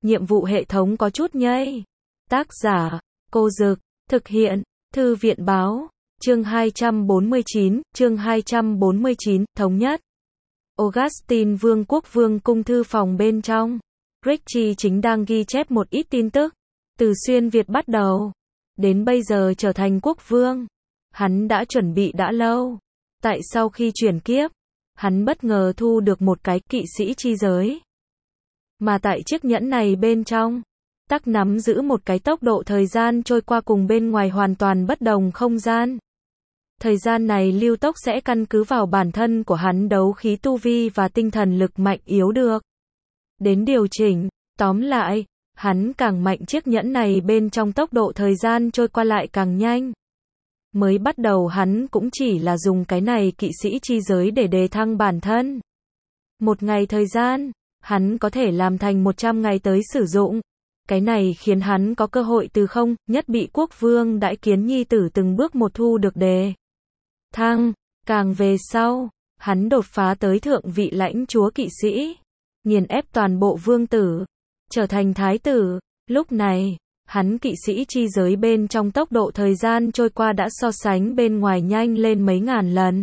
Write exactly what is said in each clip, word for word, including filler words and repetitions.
nhiệm vụ hệ thống có chút nhây. Tác giả, Cô Dực, thực hiện, Thư viện báo, chương hai trăm bốn mươi chín, chương hai trăm bốn mươi chín, thống nhất. Augustine Vương quốc vương cung thư phòng bên trong. Richie chính đang ghi chép một ít tin tức. Từ xuyên Việt bắt đầu, đến bây giờ trở thành quốc vương. Hắn đã chuẩn bị đã lâu. Tại sau khi chuyển kiếp, hắn bất ngờ thu được một cái kỵ sĩ chi giới. Mà tại chiếc nhẫn này bên trong, tắc nắm giữ một cái tốc độ thời gian trôi qua cùng bên ngoài hoàn toàn bất đồng không gian. Thời gian này lưu tốc sẽ căn cứ vào bản thân của hắn đấu khí tu vi và tinh thần lực mạnh yếu được đến điều chỉnh. Tóm lại, hắn càng mạnh chiếc nhẫn này bên trong tốc độ thời gian trôi qua lại càng nhanh. Mới bắt đầu hắn cũng chỉ là dùng cái này kỵ sĩ chi giới để đề thăng bản thân. Một ngày thời gian, hắn có thể làm thành một trăm ngày tới sử dụng. Cái này khiến hắn có cơ hội từ không nhất bị quốc vương đãi kiến nhi tử từng bước một thu được đề thăng. Càng về sau, hắn đột phá tới thượng vị lãnh chúa kỵ sĩ, nghiền ép toàn bộ vương tử, trở thành thái tử. Lúc này, hắn kỵ sĩ chi giới bên trong tốc độ thời gian trôi qua đã so sánh bên ngoài nhanh lên mấy ngàn lần.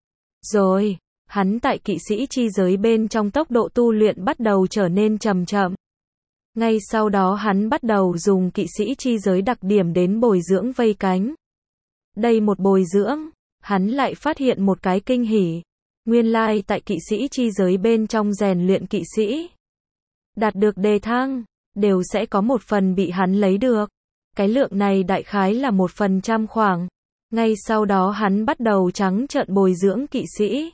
Rồi, hắn tại kỵ sĩ chi giới bên trong tốc độ tu luyện bắt đầu trở nên chậm chậm. Ngay sau đó hắn bắt đầu dùng kỵ sĩ chi giới đặc điểm đến bồi dưỡng vây cánh. Đây một bồi dưỡng, hắn lại phát hiện một cái kinh hỉ. Nguyên lai tại kỵ sĩ chi giới bên trong rèn luyện kỵ sĩ, đạt được đề thăng, đều sẽ có một phần bị hắn lấy được. Cái lượng này đại khái là một phần trăm khoảng. Ngay sau đó hắn bắt đầu trắng trợn bồi dưỡng kỵ sĩ.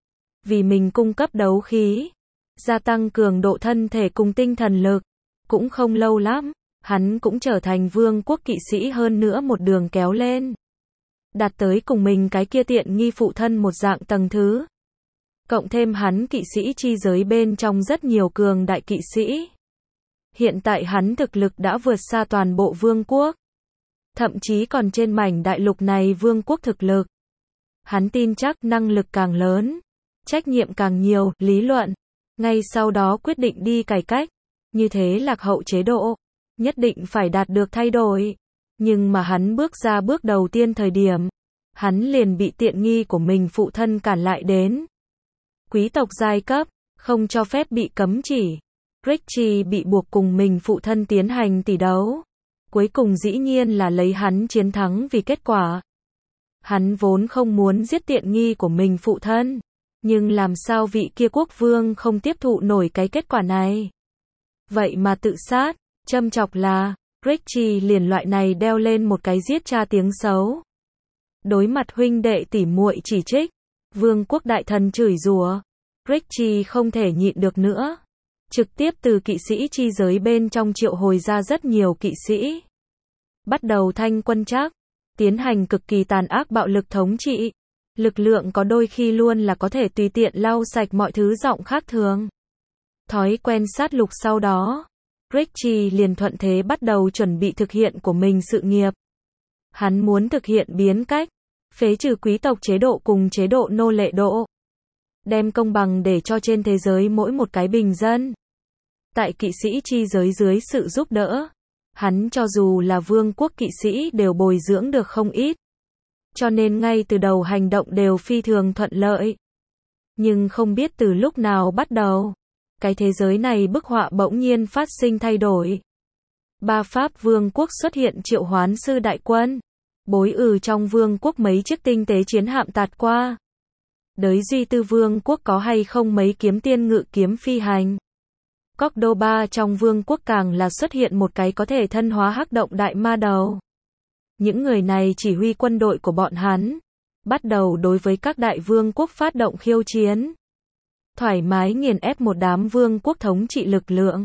Vì mình cung cấp đấu khí, gia tăng cường độ thân thể cùng tinh thần lực. Cũng không lâu lắm, hắn cũng trở thành vương quốc kỵ sĩ hơn nữa một đường kéo lên. Đạt tới cùng mình cái kia tiện nghi phụ thân một dạng tầng thứ. Cộng thêm hắn kỵ sĩ chi giới bên trong rất nhiều cường đại kỵ sĩ. Hiện tại hắn thực lực đã vượt xa toàn bộ vương quốc. Thậm chí còn trên mảnh đại lục này vương quốc thực lực. Hắn tin chắc năng lực càng lớn, trách nhiệm càng nhiều, lý luận. Ngay sau đó quyết định đi cải cách. Như thế lạc hậu chế độ, nhất định phải đạt được thay đổi. Nhưng mà hắn bước ra bước đầu tiên thời điểm, hắn liền bị tiện nghi của mình phụ thân cản lại đến. Quý tộc giai cấp, không cho phép bị cấm chỉ. Richie bị buộc cùng mình phụ thân tiến hành tỷ đấu. Cuối cùng dĩ nhiên là lấy hắn chiến thắng vì kết quả. Hắn vốn không muốn giết tiện nghi của mình phụ thân. Nhưng làm sao vị kia quốc vương không tiếp thụ nổi cái kết quả này. Vậy mà tự sát, châm chọc là, Richie liền loại này đeo lên một cái giết cha tiếng xấu. Đối mặt huynh đệ tỉ muội chỉ trích, vương quốc đại thần chửi rủa, Richie không thể nhịn được nữa. Trực tiếp từ kỵ sĩ chi giới bên trong triệu hồi ra rất nhiều kỵ sĩ. Bắt đầu thanh quân trác, tiến hành cực kỳ tàn ác bạo lực thống trị. Lực lượng có đôi khi luôn là có thể tùy tiện lau sạch mọi thứ giọng khác thường. Thói quen sát lục sau đó, Richie liền thuận thế bắt đầu chuẩn bị thực hiện của mình sự nghiệp. Hắn muốn thực hiện biến cách, phế trừ quý tộc chế độ cùng chế độ nô lệ độ. Đem công bằng để cho trên thế giới mỗi một cái bình dân. Tại kỵ sĩ chi giới dưới sự giúp đỡ, hắn cho dù là vương quốc kỵ sĩ đều bồi dưỡng được không ít. Cho nên ngay từ đầu hành động đều phi thường thuận lợi. Nhưng không biết từ lúc nào bắt đầu, cái thế giới này bức họa bỗng nhiên phát sinh thay đổi. Ba Pháp vương quốc xuất hiện triệu hoán sư đại quân. Bối ừ trong vương quốc mấy chiếc tinh tế chiến hạm tạt qua. Đới duy tư vương quốc có hay không mấy kiếm tiên ngự kiếm phi hành. Cordoba trong vương quốc càng là xuất hiện một cái có thể thân hóa hắc động đại ma đầu. Những người này chỉ huy quân đội của bọn hắn, bắt đầu đối với các đại vương quốc phát động khiêu chiến. Thoải mái nghiền ép một đám vương quốc thống trị lực lượng.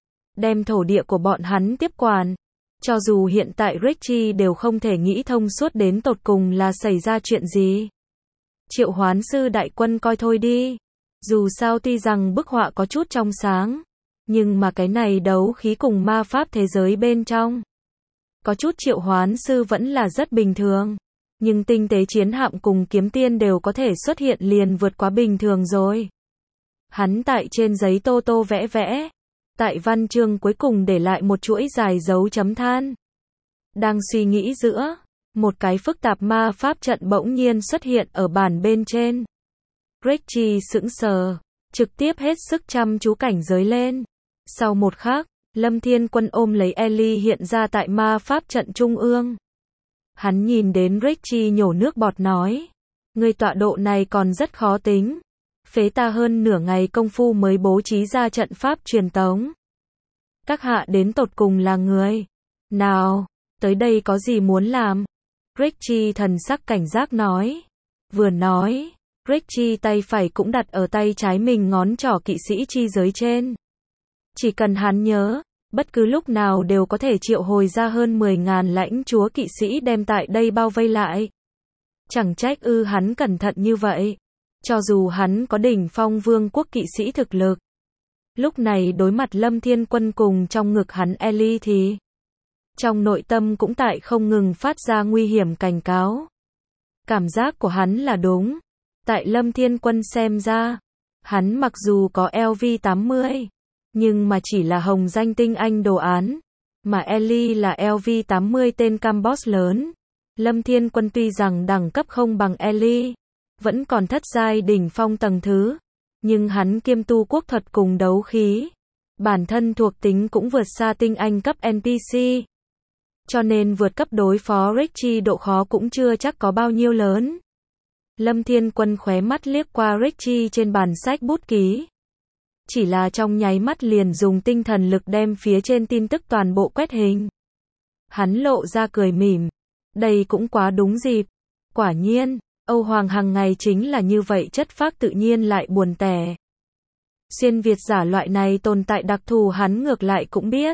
Đem thổ địa của bọn hắn tiếp quản. Cho dù hiện tại Richie đều không thể nghĩ thông suốt đến tột cùng là xảy ra chuyện gì. Triệu hoán sư đại quân coi thôi đi. Dù sao tuy rằng bức họa có chút trong sáng, nhưng mà cái này đấu khí cùng ma pháp thế giới bên trong. Có chút triệu hoán sư vẫn là rất bình thường. Nhưng tinh tế chiến hạm cùng kiếm tiên đều có thể xuất hiện liền vượt quá bình thường rồi. Hắn tại trên giấy tô tô vẽ vẽ. tại văn chương cuối cùng để lại một chuỗi dài dấu chấm than. Đang suy nghĩ giữa, một cái phức tạp ma pháp trận bỗng nhiên xuất hiện ở bàn bên trên. Reggie sững sờ, trực tiếp hết sức chăm chú cảnh giới lên. Sau một khắc, Lâm Thiên Quân ôm lấy Ellie hiện ra tại ma pháp trận trung ương. Hắn nhìn đến Reggie nhổ nước bọt nói, người tọa độ này còn rất khó tính. Phế ta hơn nửa ngày công phu mới bố trí ra trận pháp truyền tống. Các hạ đến tột cùng là người nào, tới đây có gì muốn làm? Reggie thần sắc cảnh giác nói. Vừa nói, Reggie tay phải cũng đặt ở tay trái mình ngón trỏ kỵ sĩ chi giới trên. Chỉ cần hắn nhớ, bất cứ lúc nào đều có thể triệu hồi ra hơn mười ngàn lãnh chúa kỵ sĩ đem tại đây bao vây lại. Chẳng trách ư hắn cẩn thận như vậy. Cho dù hắn có đỉnh phong vương quốc kỵ sĩ thực lực. Lúc này đối mặt Lâm Thiên Quân cùng trong ngực hắn Ellie thì trong nội tâm cũng tại không ngừng phát ra nguy hiểm cảnh cáo. Cảm giác của hắn là đúng. Tại Lâm Thiên Quân xem ra, hắn mặc dù có L V tám mươi, nhưng mà chỉ là hồng danh tinh anh đồ án, mà Ellie là L V tám mươi tên Cambos lớn. Lâm Thiên Quân tuy rằng đẳng cấp không bằng Ellie, vẫn còn thất giai đỉnh phong tầng thứ, nhưng hắn kiêm tu quốc thuật cùng đấu khí, bản thân thuộc tính cũng vượt xa tinh anh cấp N P C. Cho nên vượt cấp đối phó Reggie độ khó cũng chưa chắc có bao nhiêu lớn. Lâm Thiên Quân khóe mắt liếc qua Reggie trên bàn sách bút ký. Chỉ là trong nháy mắt liền dùng tinh thần lực đem phía trên tin tức toàn bộ quét hình. Hắn lộ ra cười mỉm. Đây cũng quá đúng dịp. Quả nhiên, Âu Hoàng hàng ngày chính là như vậy, chất phác tự nhiên lại buồn tẻ. Xuyên Việt giả loại này tồn tại đặc thù hắn ngược lại cũng biết.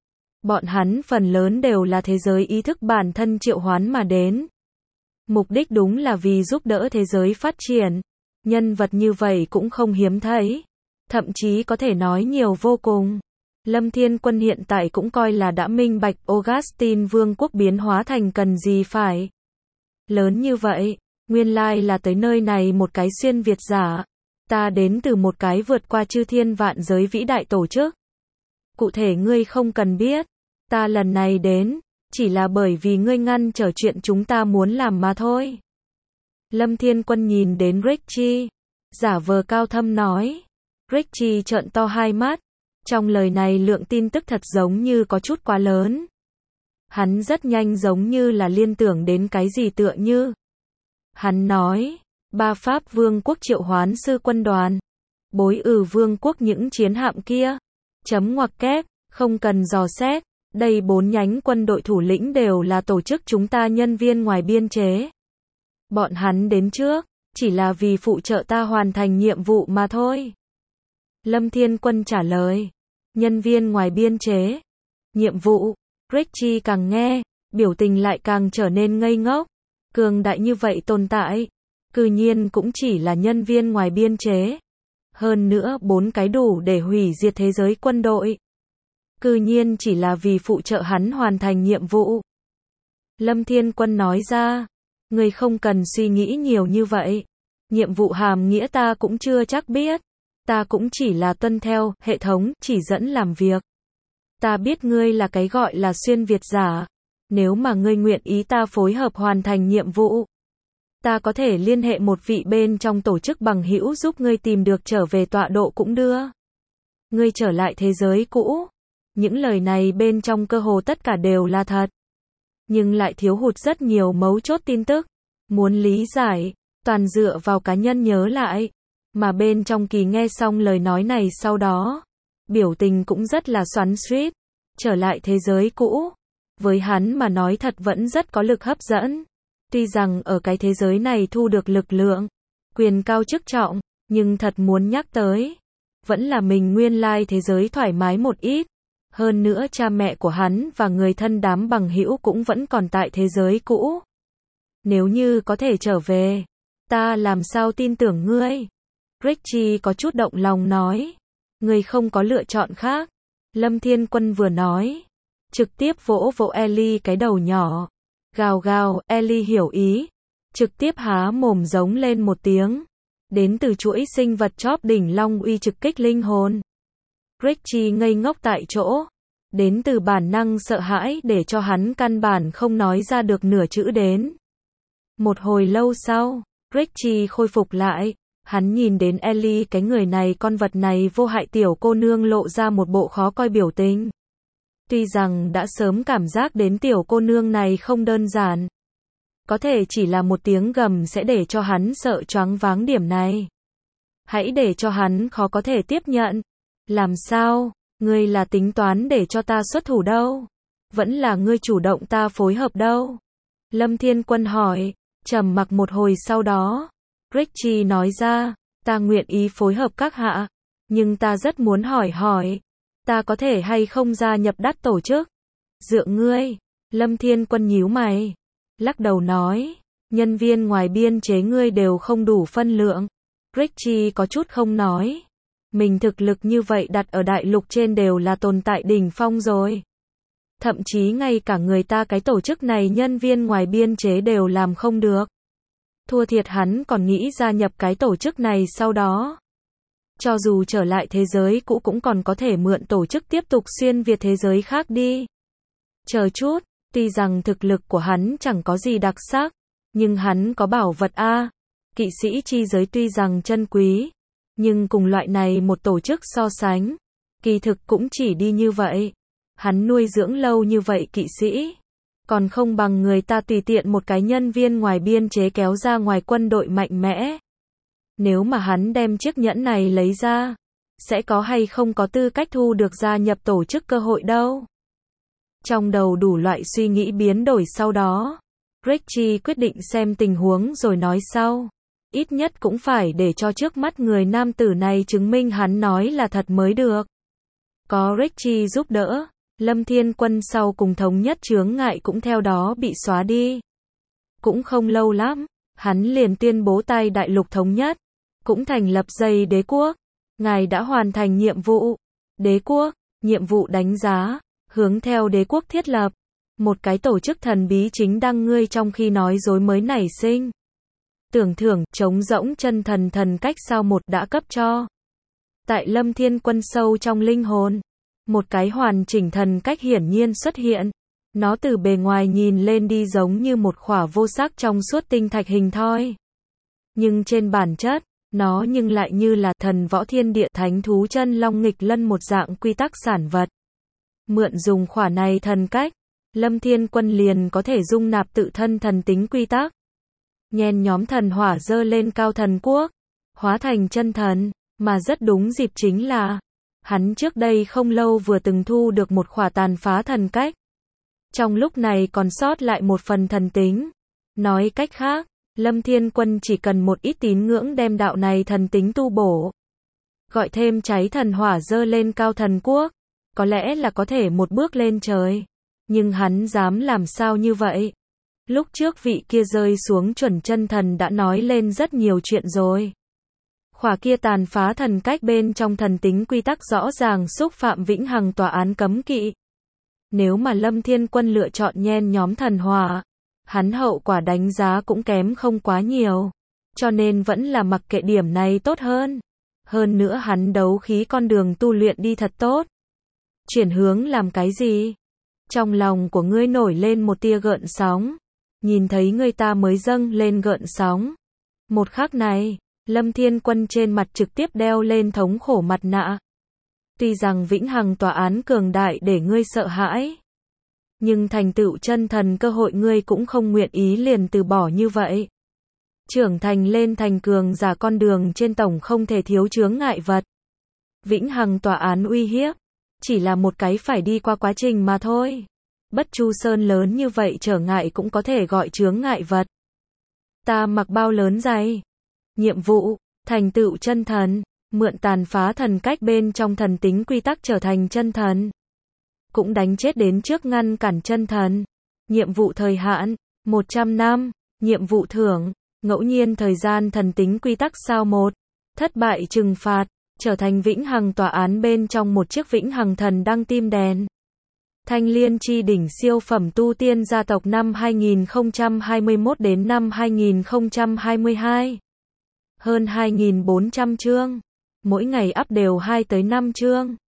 Bọn hắn phần lớn đều là thế giới ý thức bản thân triệu hoán mà đến. Mục đích đúng là vì giúp đỡ thế giới phát triển. Nhân vật như vậy cũng không hiếm thấy. Thậm chí có thể nói nhiều vô cùng. Lâm Thiên Quân hiện tại cũng coi là đã minh bạch Augustine vương quốc biến hóa thành cần gì phải lớn như vậy. Nguyên lai là tới nơi này một cái xuyên Việt giả. Ta đến từ một cái vượt qua chư thiên vạn giới vĩ đại tổ chức. Cụ thể ngươi không cần biết. Ta lần này đến, chỉ là bởi vì ngươi ngăn trở chuyện chúng ta muốn làm mà thôi. Lâm Thiên Quân nhìn đến Reggie, giả vờ cao thâm nói. Reggie trợn to hai mắt. Trong lời này lượng tin tức thật giống như có chút quá lớn. Hắn rất nhanh giống như là liên tưởng đến cái gì tựa như. Hắn nói, ba Pháp vương quốc triệu hoán sư quân đoàn. Bối ử vương quốc những chiến hạm kia. Chấm ngoặc kép, không cần dò xét. Đây bốn nhánh quân đội thủ lĩnh đều là tổ chức chúng ta nhân viên ngoài biên chế. Bọn hắn đến trước, chỉ là vì phụ trợ ta hoàn thành nhiệm vụ mà thôi. Lâm Thiên Quân trả lời. Nhân viên ngoài biên chế. Nhiệm vụ. Reggie càng nghe, biểu tình lại càng trở nên ngây ngốc. Cường đại như vậy tồn tại. Cư nhiên cũng chỉ là nhân viên ngoài biên chế. Hơn nữa bốn cái đủ để hủy diệt thế giới quân đội. Cư nhiên chỉ là vì phụ trợ hắn hoàn thành nhiệm vụ. Lâm Thiên Quân nói ra. Người không cần suy nghĩ nhiều như vậy. Nhiệm vụ hàm nghĩa ta cũng chưa chắc biết. Ta cũng chỉ là tuân theo hệ thống chỉ dẫn làm việc. Ta biết ngươi là cái gọi là xuyên Việt giả. Nếu mà ngươi nguyện ý ta phối hợp hoàn thành nhiệm vụ, ta có thể liên hệ một vị bên trong tổ chức bằng hữu giúp ngươi tìm được trở về tọa độ cũng đưa. Ngươi trở lại thế giới cũ. Những lời này bên trong cơ hồ tất cả đều là thật. Nhưng lại thiếu hụt rất nhiều mấu chốt tin tức. Muốn lý giải, toàn dựa vào cá nhân nhớ lại. Mà bên trong Kỳ nghe xong lời nói này sau đó, biểu tình cũng rất là xoắn xuýt. Trở lại thế giới cũ, với hắn mà nói thật vẫn rất có lực hấp dẫn. Tuy rằng ở cái thế giới này thu được lực lượng, quyền cao chức trọng, nhưng thật muốn nhắc tới, vẫn là mình nguyên lai thế giới thoải mái một ít. Hơn nữa cha mẹ của hắn và người thân đám bằng hữu cũng vẫn còn tại thế giới cũ. Nếu như có thể trở về, ta làm sao tin tưởng ngươi? Reggie có chút động lòng nói. Ngươi không có lựa chọn khác. Lâm Thiên Quân vừa nói, trực tiếp vỗ vỗ Ellie cái đầu nhỏ. Gào gào, Ellie hiểu ý. Trực tiếp há mồm giống lên một tiếng. Đến từ chuỗi sinh vật chóp đỉnh long uy trực kích linh hồn. Richie ngây ngốc tại chỗ. Đến từ bản năng sợ hãi để cho hắn căn bản không nói ra được nửa chữ đến. Một hồi lâu sau, Richie khôi phục lại. Hắn nhìn đến Ellie, cái người này, con vật này vô hại tiểu cô nương lộ ra một bộ khó coi biểu tình. Tuy rằng đã sớm cảm giác đến tiểu cô nương này không đơn giản. Có thể chỉ là một tiếng gầm sẽ để cho hắn sợ choáng váng điểm này. Hãy để cho hắn khó có thể tiếp nhận. Làm sao? Ngươi là tính toán để cho ta xuất thủ đâu? Vẫn là ngươi chủ động ta phối hợp đâu? Lâm Thiên Quân hỏi. Trầm mặc một hồi sau đó, Richie nói ra, ta nguyện ý phối hợp các hạ, nhưng ta rất muốn hỏi hỏi, ta có thể hay không gia nhập đắt tổ chức? Dựa ngươi. Lâm Thiên Quân nhíu mày, lắc đầu nói, nhân viên ngoài biên chế ngươi đều không đủ phân lượng. Richie có chút không nói, mình thực lực như vậy đặt ở đại lục trên đều là tồn tại đỉnh phong rồi. Thậm chí ngay cả người ta cái tổ chức này nhân viên ngoài biên chế đều làm không được. Thua thiệt hắn còn nghĩ gia nhập cái tổ chức này sau đó. Cho dù trở lại thế giới cũ cũng còn có thể mượn tổ chức tiếp tục xuyên việt thế giới khác đi. Chờ chút, tuy rằng thực lực của hắn chẳng có gì đặc sắc, nhưng hắn có bảo vật A. Kỵ sĩ chi giới tuy rằng chân quý, nhưng cùng loại này một tổ chức so sánh, kỳ thực cũng chỉ đi như vậy. Hắn nuôi dưỡng lâu như vậy kỵ sĩ, còn không bằng người ta tùy tiện một cái nhân viên ngoài biên chế kéo ra ngoài quân đội mạnh mẽ. Nếu mà hắn đem chiếc nhẫn này lấy ra, sẽ có hay không có tư cách thu được gia nhập tổ chức cơ hội đâu. Trong đầu đủ loại suy nghĩ biến đổi sau đó, Richie quyết định xem tình huống rồi nói sau. Ít nhất cũng phải để cho trước mắt người nam tử này chứng minh hắn nói là thật mới được. Có Richie giúp đỡ, Lâm Thiên Quân sau cùng thống nhất chướng ngại cũng theo đó bị xóa đi. Cũng không lâu lắm, hắn liền tuyên bố tại đại lục thống nhất, cũng thành lập dây đế quốc. Ngài đã hoàn thành nhiệm vụ. Đế quốc, nhiệm vụ đánh giá, hướng theo đế quốc thiết lập. Một cái tổ chức thần bí chính đang ngươi trong khi nói dối mới nảy sinh. Tưởng thưởng, trống rỗng chân thần thần cách sao một đã cấp cho. Tại Lâm Thiên Quân sâu trong linh hồn, một cái hoàn chỉnh thần cách hiển nhiên xuất hiện. Nó từ bề ngoài nhìn lên đi giống như một khỏa vô sắc trong suốt tinh thạch hình thoi. Nhưng trên bản chất, nó nhưng lại như là thần võ thiên địa thánh thú chân long nghịch lân một dạng quy tắc sản vật. Mượn dùng khỏa này thần cách, Lâm Thiên Quân liền có thể dung nạp tự thân thần tính quy tắc. Nhen nhóm thần hỏa dơ lên cao thần quốc, hóa thành chân thần, mà rất đúng dịp chính là, hắn trước đây không lâu vừa từng thu được một khỏa tàn phá thần cách. Trong lúc này còn sót lại một phần thần tính. Nói cách khác, Lâm Thiên Quân chỉ cần một ít tín ngưỡng đem đạo này thần tính tu bổ. Gọi thêm cháy thần hỏa dơ lên cao thần quốc, có lẽ là có thể một bước lên trời. Nhưng hắn dám làm sao như vậy? Lúc trước vị kia rơi xuống chuẩn chân thần đã nói lên rất nhiều chuyện rồi. Khỏa kia tàn phá thần cách bên trong thần tính quy tắc rõ ràng xúc phạm vĩnh hằng tòa án cấm kỵ. Nếu mà Lâm Thiên Quân lựa chọn nhen nhóm thần hỏa, hắn hậu quả đánh giá cũng kém không quá nhiều. Cho nên vẫn là mặc kệ điểm này tốt hơn. Hơn nữa hắn đấu khí con đường tu luyện đi thật tốt. Chuyển hướng làm cái gì? Trong lòng của ngươi nổi lên một tia gợn sóng. Nhìn thấy người ta mới dâng lên gợn sóng. Một khắc này, Lâm Thiên Quân trên mặt trực tiếp đeo lên thống khổ mặt nạ. Tuy rằng vĩnh hằng tòa án cường đại để ngươi sợ hãi, nhưng thành tựu chân thần cơ hội ngươi cũng không nguyện ý liền từ bỏ như vậy. Trưởng thành lên thành cường giả con đường trên tổng không thể thiếu chướng ngại vật. Vĩnh hằng tòa án uy hiếp, chỉ là một cái phải đi qua quá trình mà thôi. Bất Chu Sơn lớn như vậy trở ngại cũng có thể gọi chướng ngại vật. Ta mặc bao lớn dày? Nhiệm vụ, thành tựu chân thần, mượn tàn phá thần cách bên trong thần tính quy tắc trở thành chân thần. Cũng đánh chết đến trước ngăn cản chân thần. Nhiệm vụ thời hạn, một trăm năm. Nhiệm vụ thưởng, ngẫu nhiên thời gian thần tính quy tắc sao một. Thất bại trừng phạt, trở thành vĩnh hằng tòa án bên trong một chiếc vĩnh hằng thần đăng tim đèn. Thanh Liên chi đỉnh siêu phẩm tu tiên gia tộc năm hai nghìn không trăm hai mươi mốt đến năm hai nghìn không trăm hai mươi hai. Hơn hai nghìn bốn trăm chương. Mỗi ngày up đều hai tới năm chương.